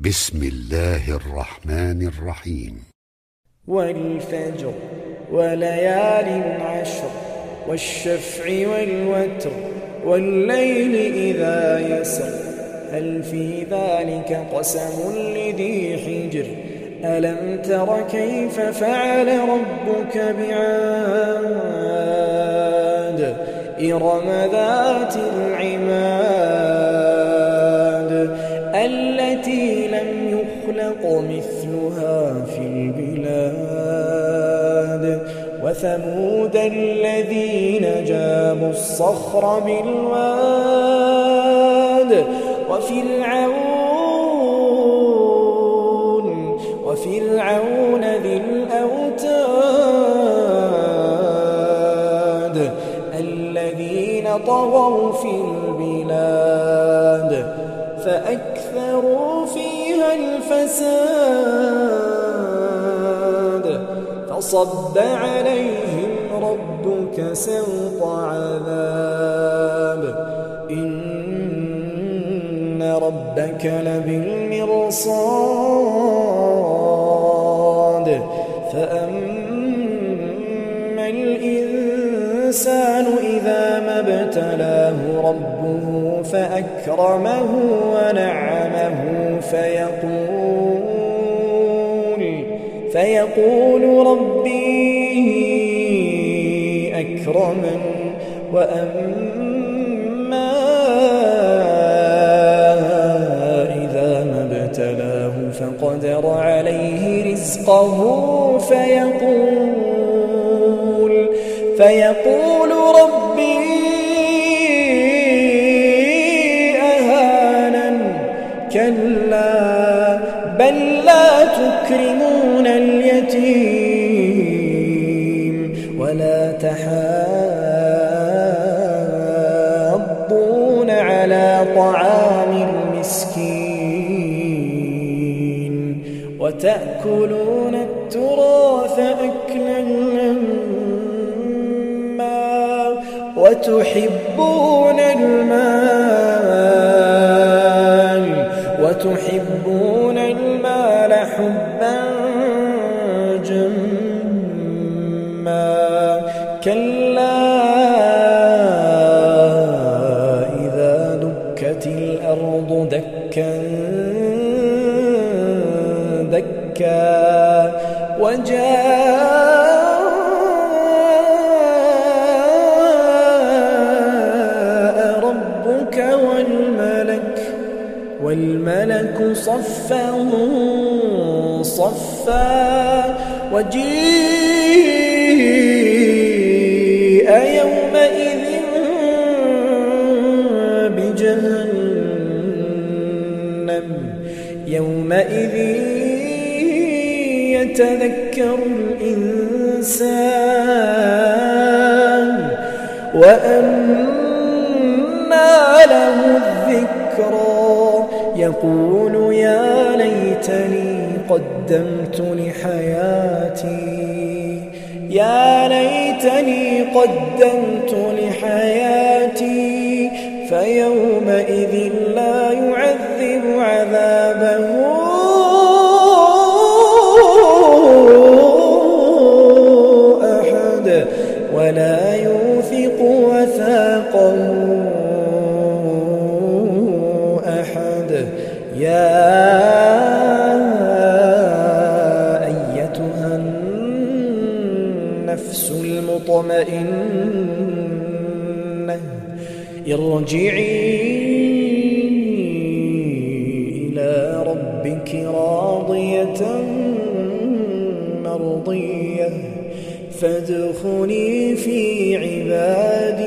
بسم الله الرحمن الرحيم. والفجر وليال عشر والشفع والوتر والليل إذا يسر هل في ذلك قسم لذي حجر ألم تر كيف فعل ربك بعاد إرم ذات العماد التي لم يخلق مثلها في البلاد وثمود الذين جابوا الصخر بالواد وفرعون ذي الأوتاد الذين طغوا في البلاد فأكثروا فيها الفساد فصب عليهم ربك سوط عذاب إن ربك لبالمرصاد فأما الإنسان إذا ما ابتلاه ربه فأكرمه ونعمه فيقول ربي أكرمن وأما إذا ما ابتلاه فقدر عليه رزقه فيقول ربي أهانن كلا بل لا تكرمون اليتيم ولا تحاضون على طعام المسكين وتأكلون التراث أكلا لما وتحبون المال حبا جما كلا إذا دكت الأرض دكا دكا وجاء ربك والملك صفا صفا وجيء يومئذ بجهنم يومئذ يتذكر الإنسان وأنى له الذكرى يقول يا ليتني قدمت لحياتي فيومئذ لا يعذب عذابه أحد ولا يوثق وثاقه أحد يا أيتها النفس المطمئنة ارجعي إلى ربك راضية مرضية فادخلي في عبادي